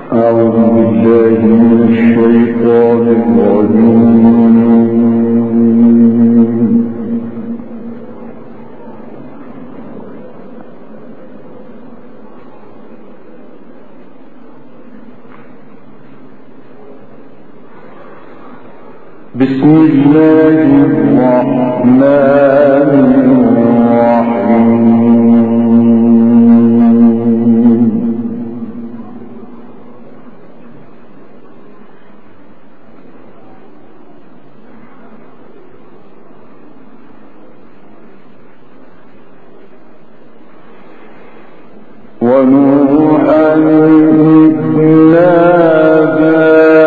بسم الله الرحمن الرحيم ونوحا إذ نادى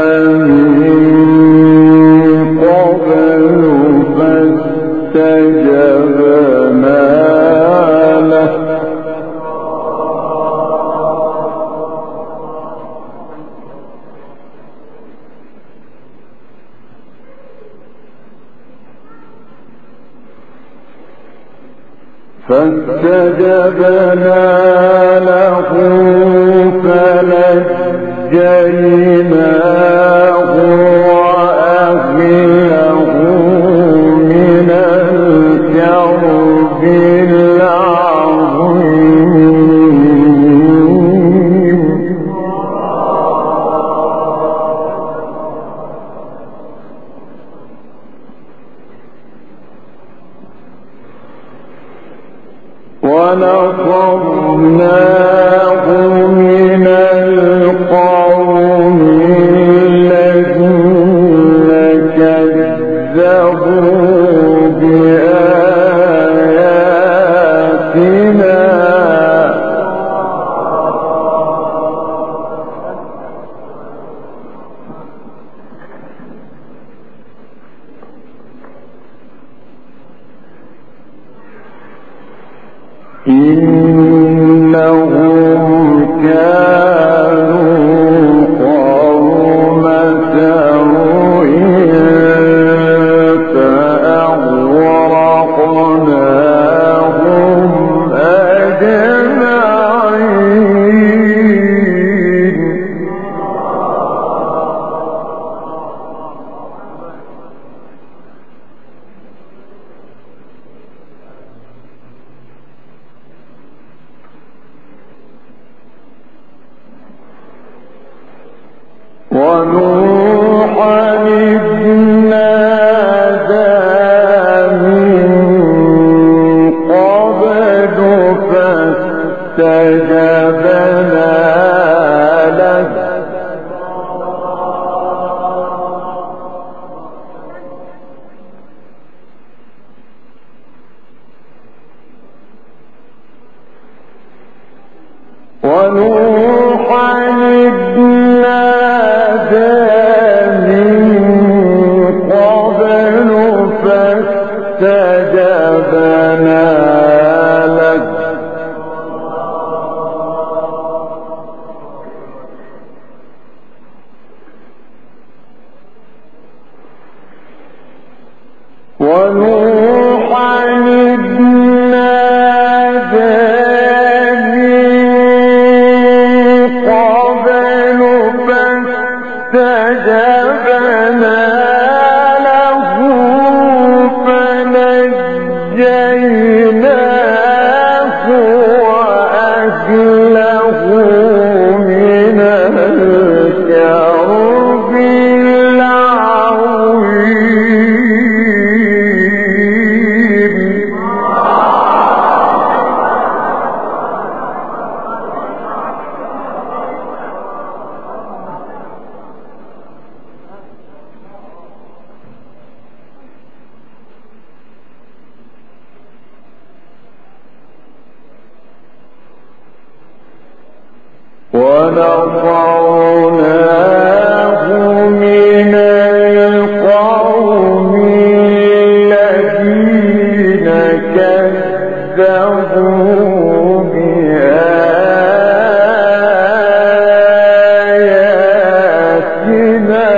فاستجبنا له فنجيناه وأهله من الكرب العظيم ونصرناه من القوم الذين كذبوا بآياتنا إنهم كانوا قوم سوء فأغرقناهم أجمعين ونوحا إذ نادى من قبل فاستجبنا له ونوحا إذ نادى من قبل فاستجبنا له ونوحا إذ نادى فاستجبنا له فنجيناه وأهله من الكرب العظيم ونصرناه من القوم الذين كذبوا بآياتنا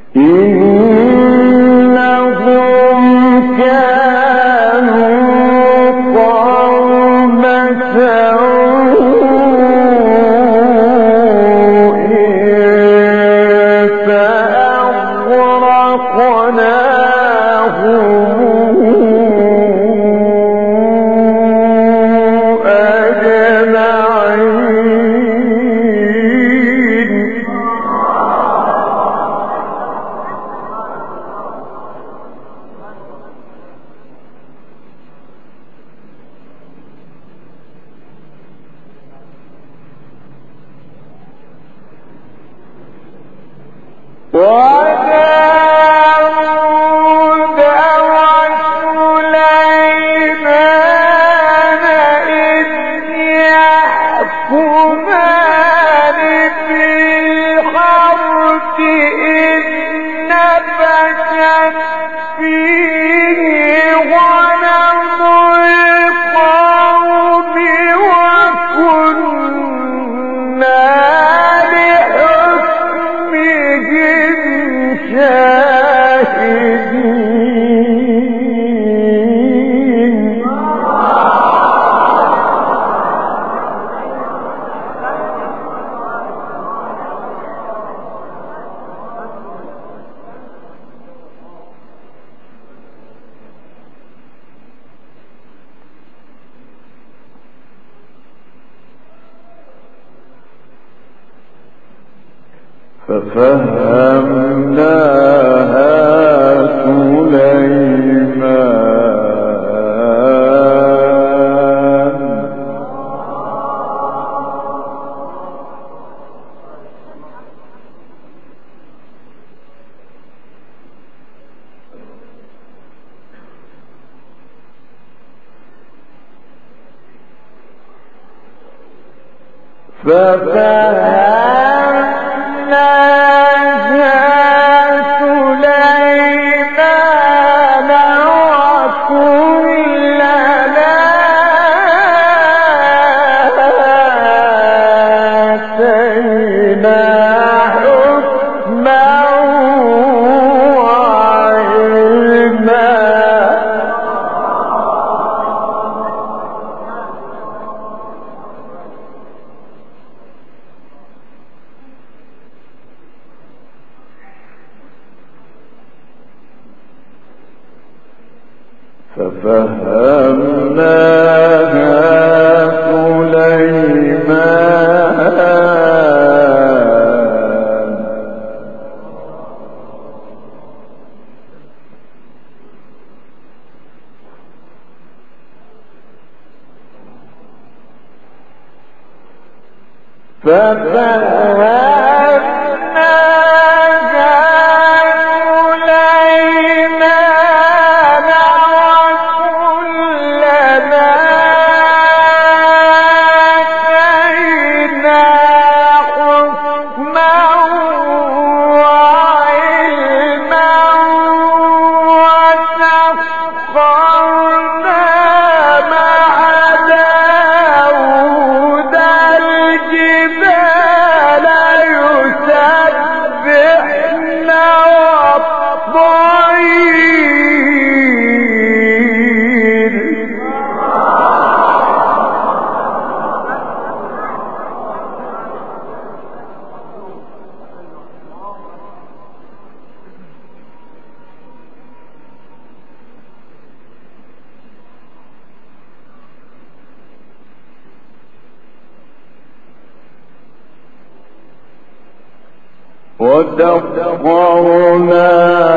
وسخرنا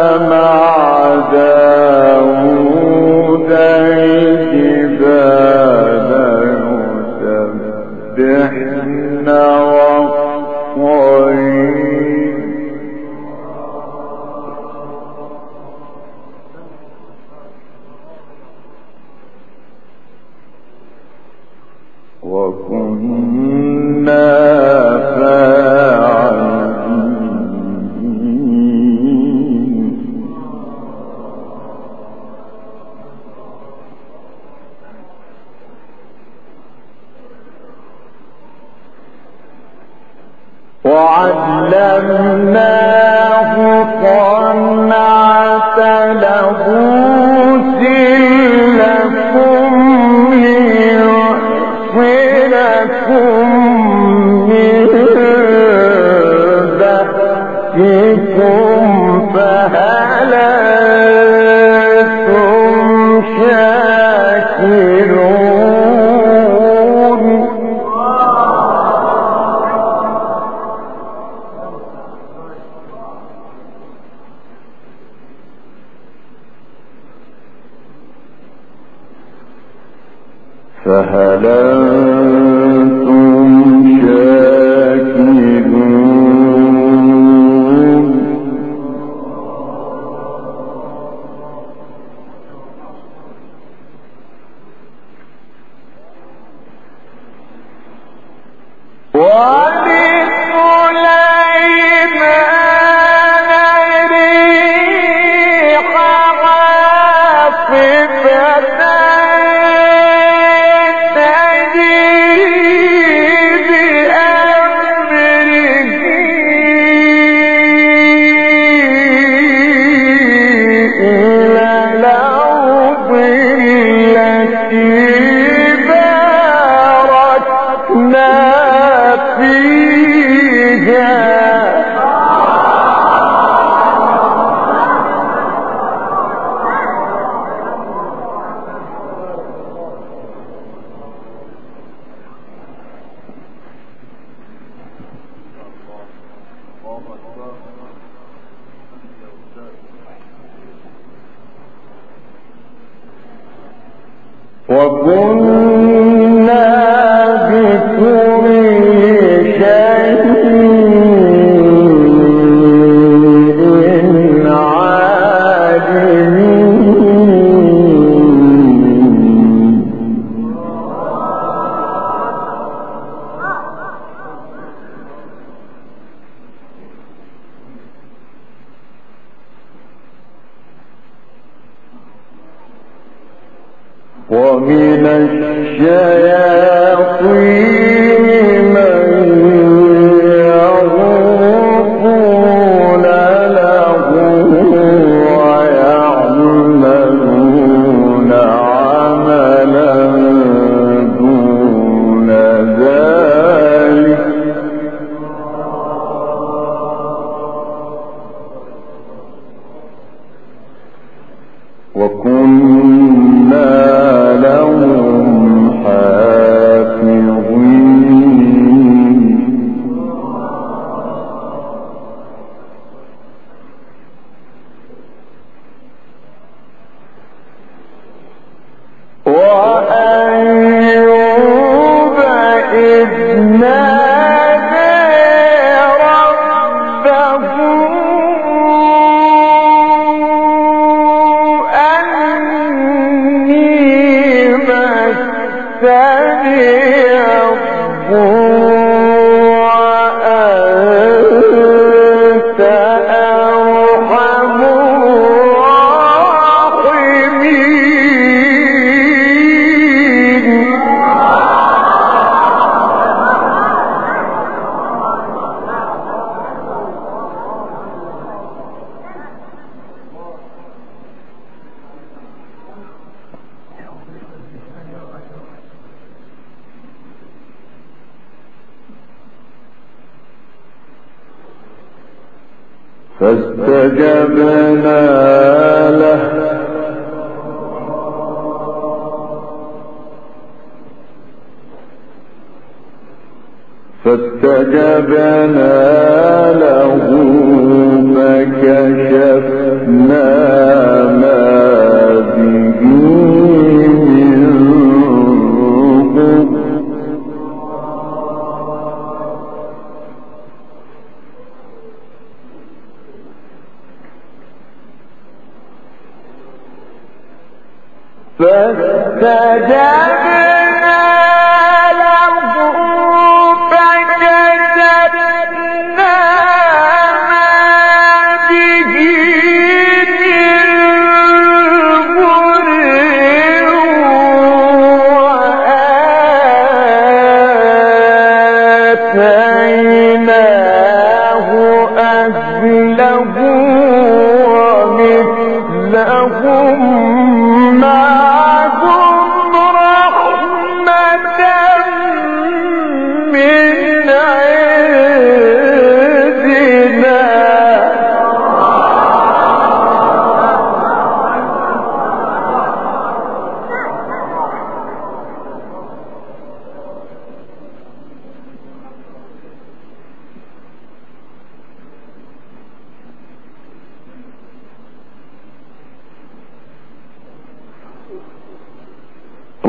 مع داود الجبال يسبحن والطير وكنا فهل أنتم شاكرون فهل أنتم شاكرون ولسليمان ريح عاصفة وكنا بكل شيء عالمين ومن الشياطين من يغوصون له ويعملون عملا دون ذلك وكنا لهم حافظين وأيوب إذ نادى ربه وأنت أرحم الراحمين فاستجبنا له فكشفنا ما به من ضر فاستجبنا له فكشفنا ما به من ضر وآتيناه أهله ومثلهم معهم رحمة من عندنا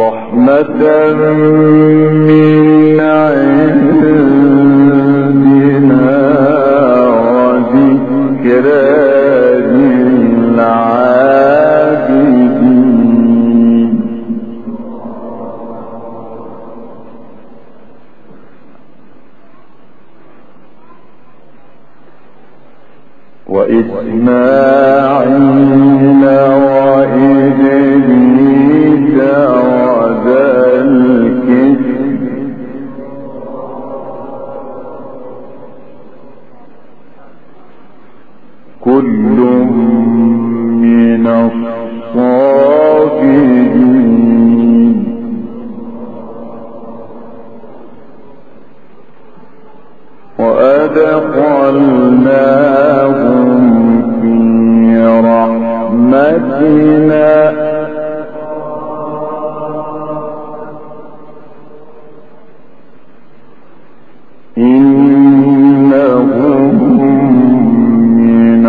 رحمة من عندنا وذكرى للعابدين وإسماعيل وإدريس وذا الكفل كل من الصابرين وأدخلناهم في رحمتنا إنهم من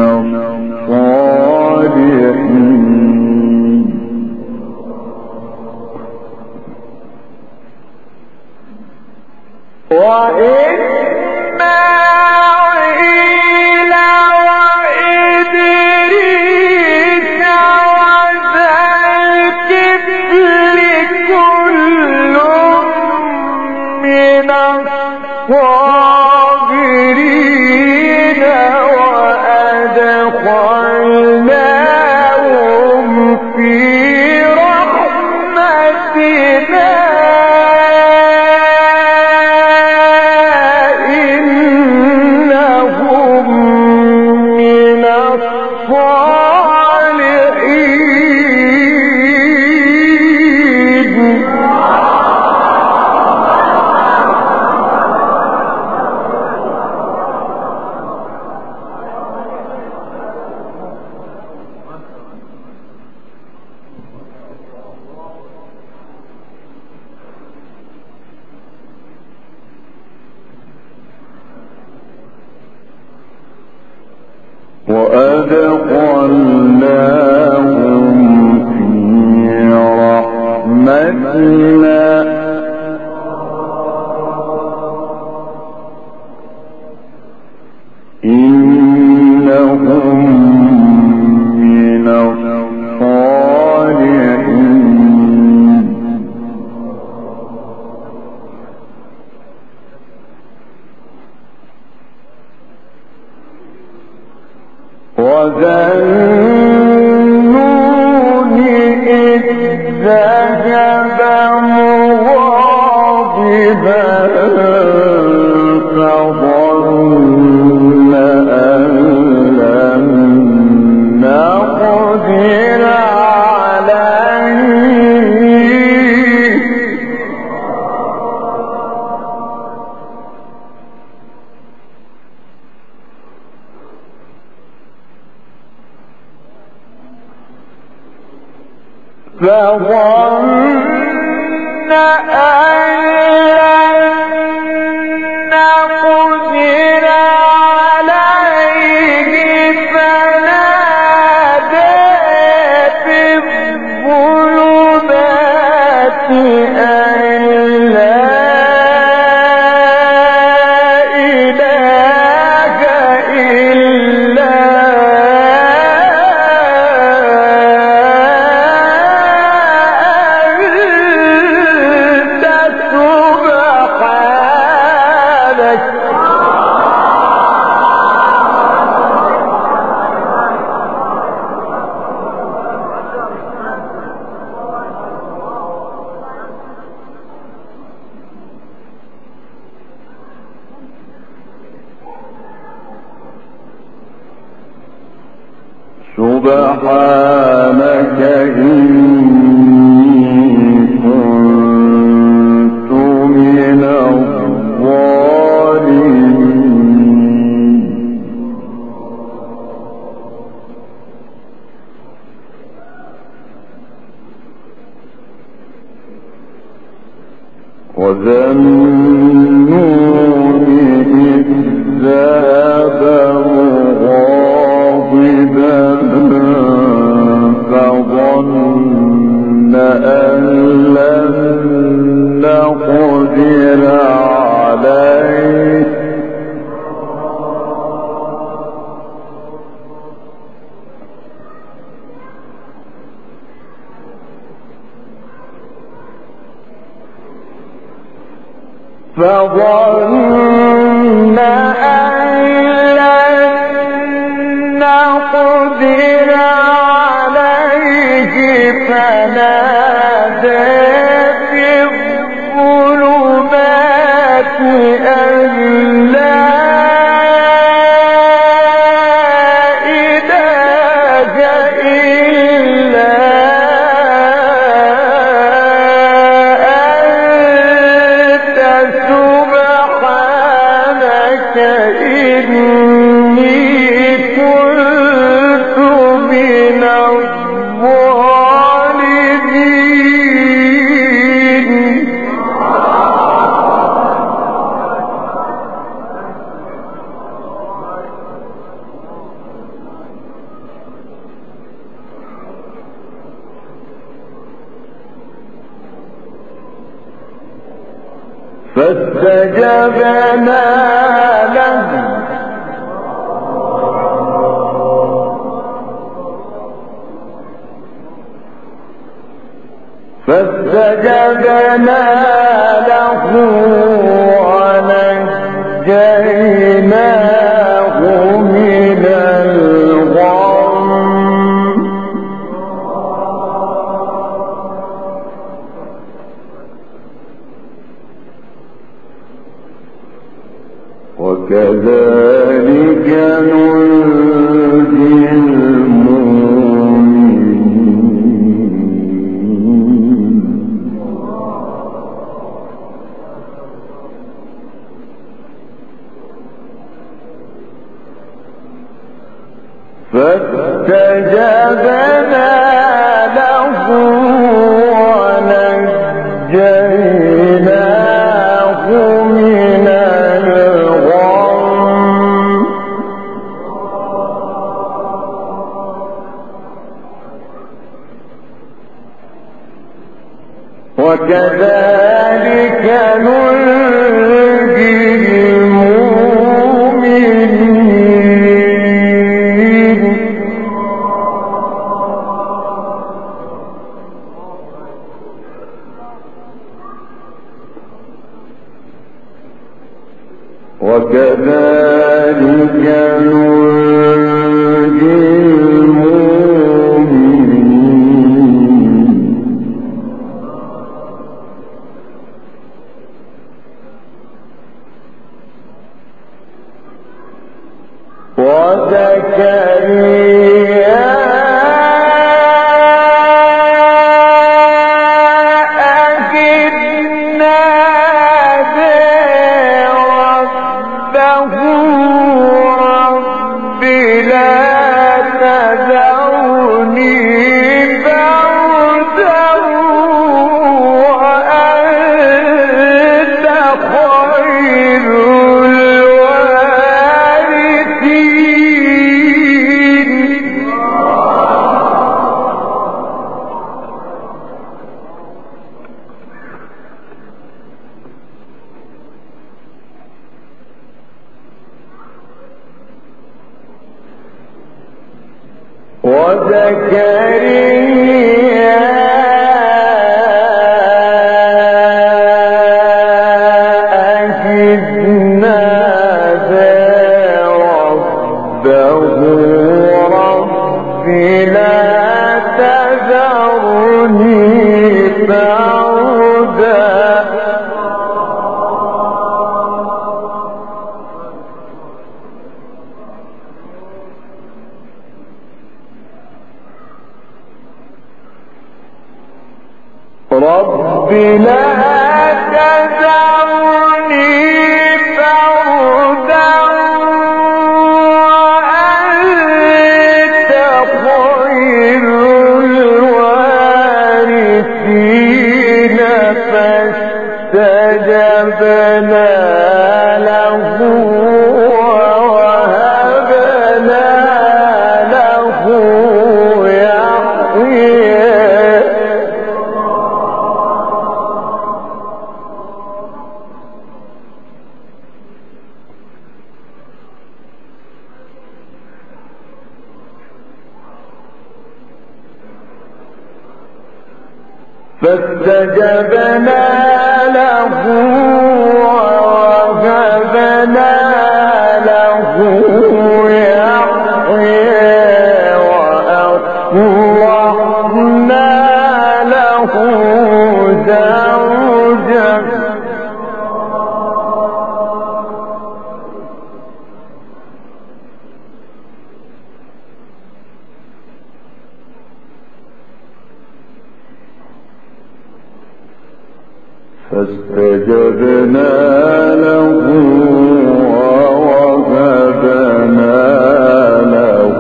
الصالحين وإسماعيل وإدريس وذا الكفل كل من الصابرين وأدخلناهم في رحمتنا إنهم من الصالحين وأدخلناهم في رحمتنا إنهم من الصالحين وذا النون إذ ذهب مغاضبا فظن أن لن نقدر عليه فظن أن لن نقدر عليه فنادى في الظلمات أن لا إله إلا سبحانك إني كنت من الظالمين وذا النون إذ ذهب مغاضبا فظن أن لن فظن أن لن نقدر عليه فنادى في الظلمات أن لا إله إلا أنت سبحانك إني كنت من الظالمين. فاستجبنا له ونجيناه من الغم. وكذلك ننجي المؤمنين. فاستجبنا له ونجيناه من الغم. وكذلك ننجي المؤمنين. وكذلك ننجي المؤمنين. وزكريا إذ نادى ربه رب لا تذرني فردا وأنت خير وزكريا إذ نادى ربه رب لا تذرني فردا رب لا تذرني فردا وأنت خير الوارثين. فاستجبنا له ووهبنا له يحيى. فاستجبنا له ووهبنا له يحيى وأصلحنا له زوجه فاستجبنا له ووهبنا له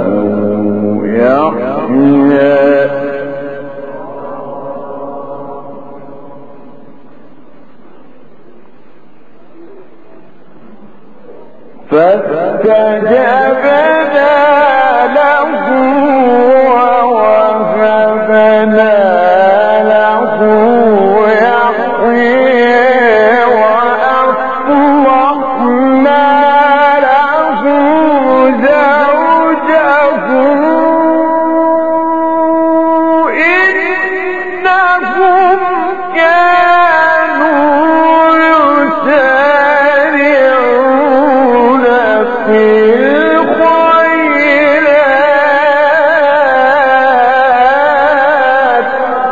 يحيى فاستجبنا له ووهبنا له يحيى وأصلحنا له زوجه إنهم كانوا يسارعون في الخيرات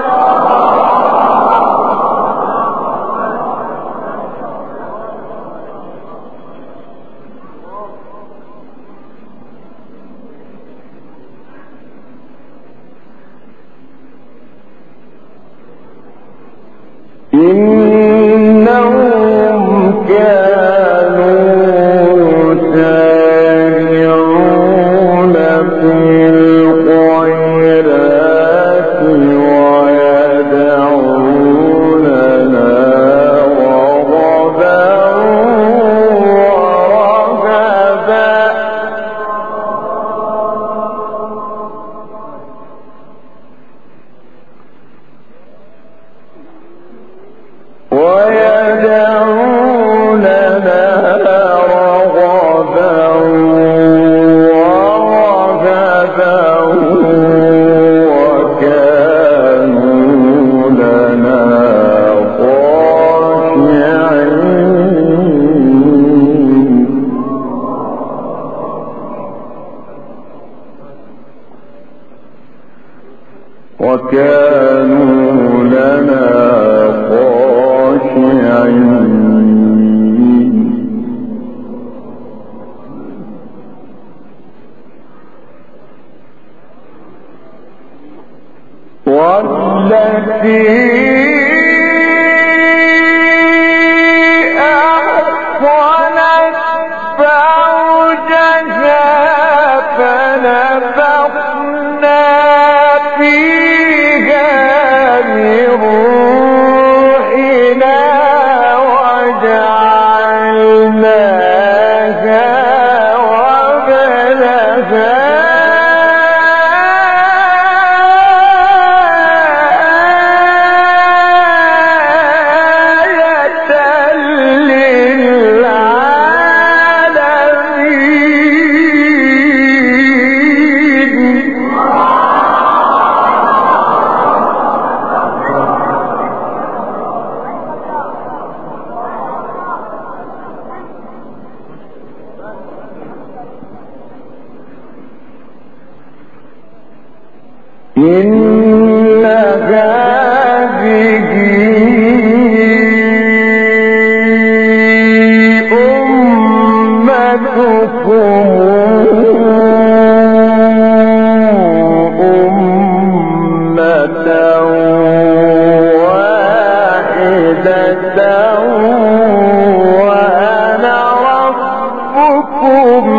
إنهم كانوا يسارعون في الخيرات ويدعوننا رغبا ورهبا وكانوا لنا خاشعين والتي أحصنت فرجها فنفخنا فيها من روحنا وجعلناها وابنها إن هذه أمتكم أمة واحدة وأنا ربكم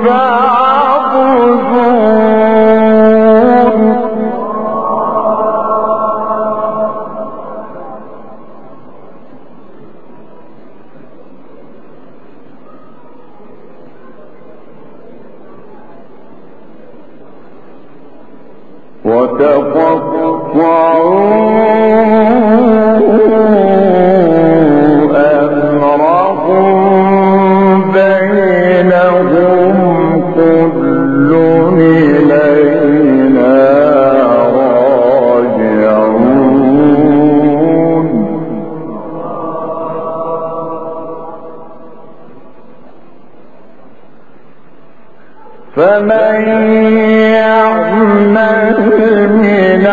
فاعبدون أمرهم بينهم كل إلينا راجعون فمن يعمل من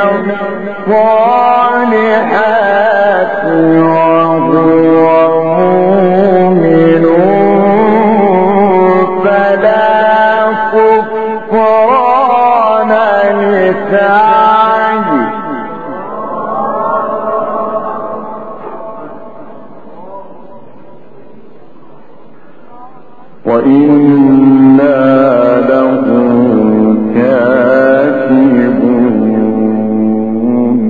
الصالحات وهو مؤمن فلا كفران لسعيه وإنا له كاتبون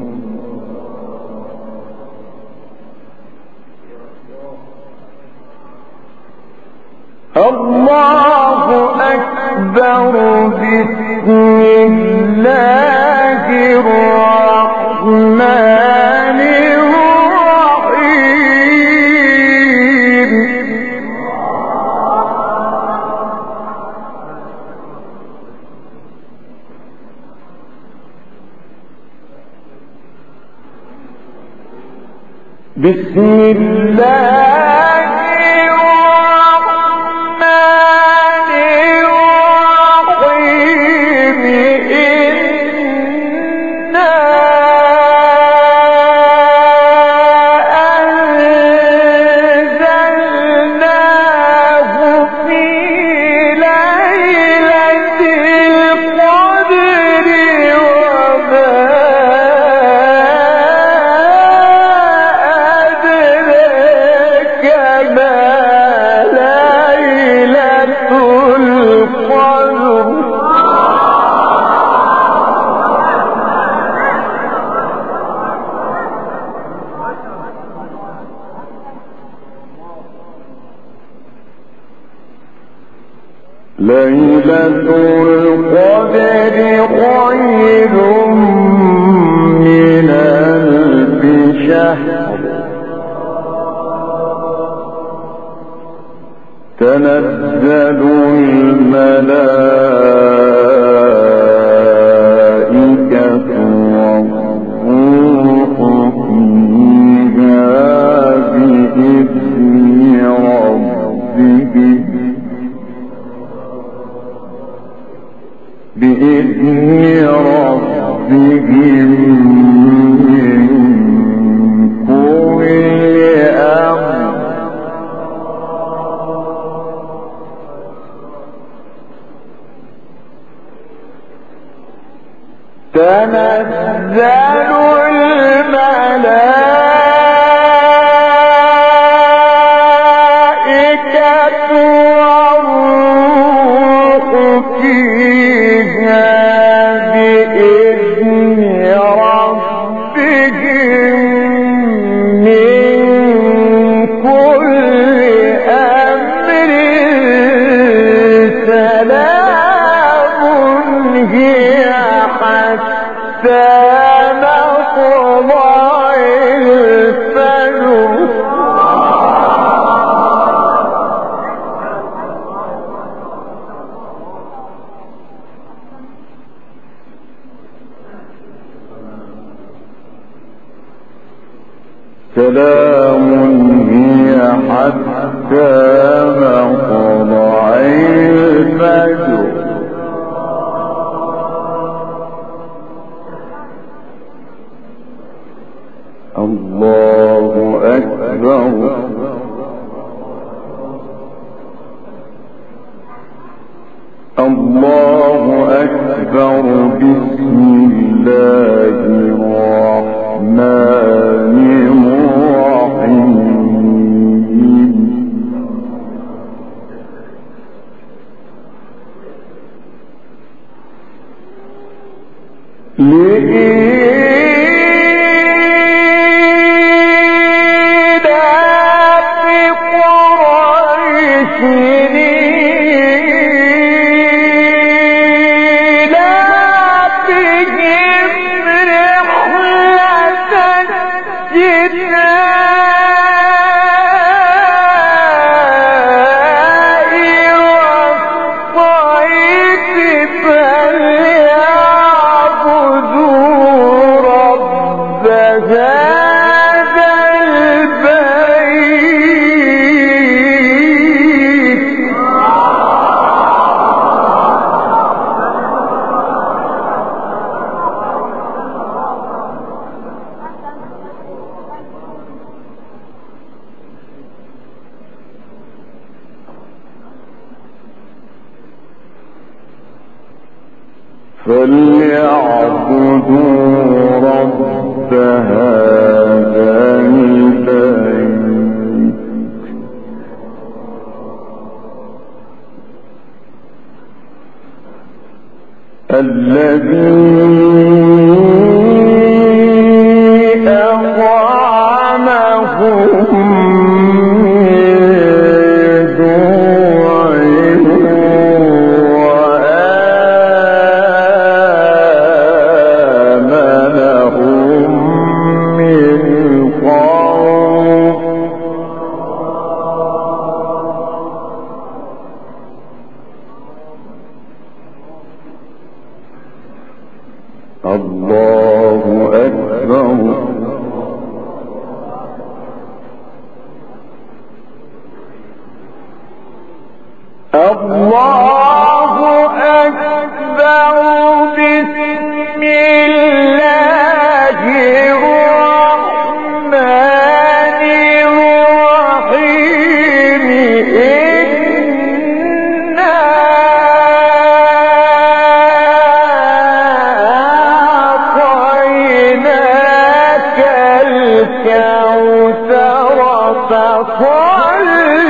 الله أكبر بسم الله الرحمن الرحيم بسم الله الرحمن الرحيم إنا أنزلناه في ليلة القدر ليلة القدر خير من ألف شهر تنزل الملائكة والروح فيها بإذن ربهم من كل أمر تنزل الملائكة والروح فيها بإذن ربهم من كل أمر سلام هي حتى مطلع الفجر سلام هي حتى مطلع الفجر الله أكبر الله أكبر بسم الله الرحمن الرحيم فليعبدوا رب هذا البيت الذي الله أكبر. الله أكبر. بسم الله الرحمن الرحيم. إنا أعطيناك الكوثر فصل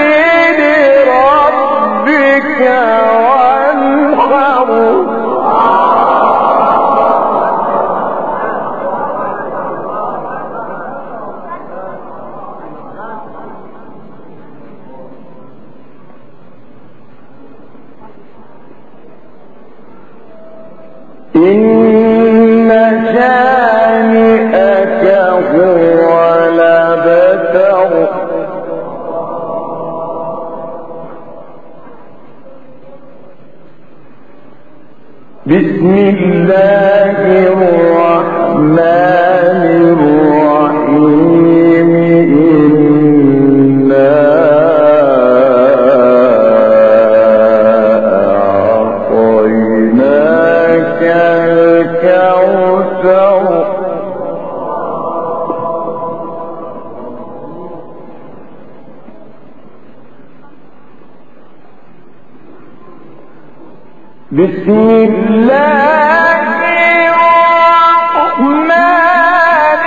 لربك وانحر. إن شانئك هو الأبتر. بسم الله الرحمن الرحيم. إنا أعطيناك الكوثر بسم الله الرحمن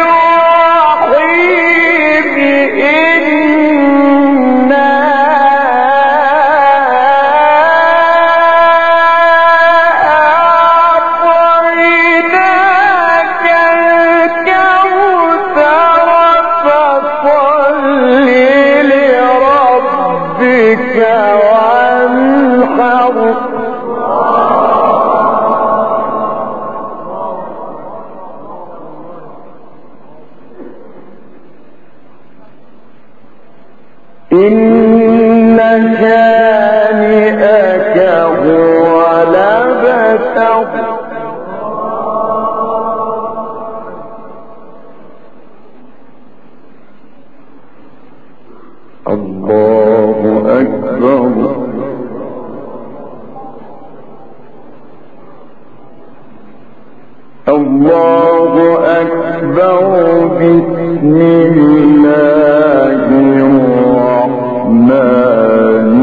الرحيم. إنا أعطيناك الكوثر فصل لربك وانحر. إن شانئك هو الأبتر. الله أكبر. الله أكبر. بسم الله الرحمن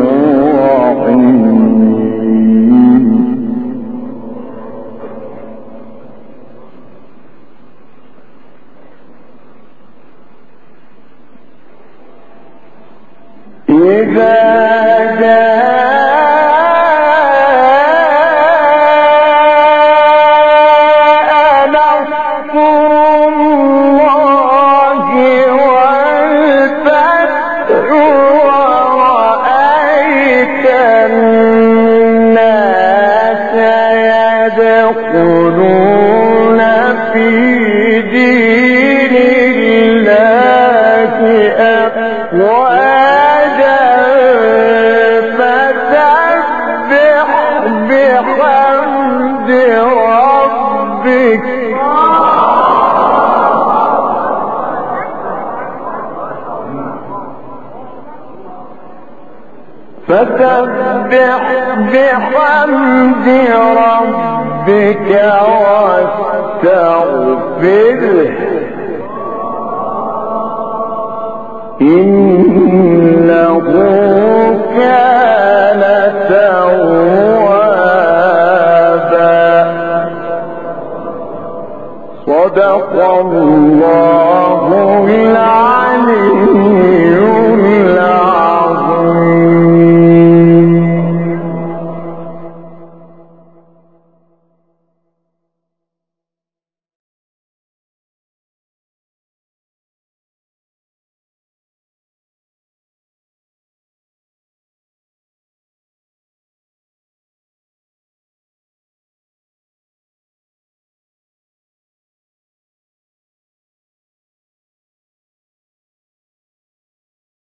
الرحيم. إذا يدخلون في دين الله أفواجا فسبح بحمد ربك واستغفره إنه كان توابا. صدق الله العظيم.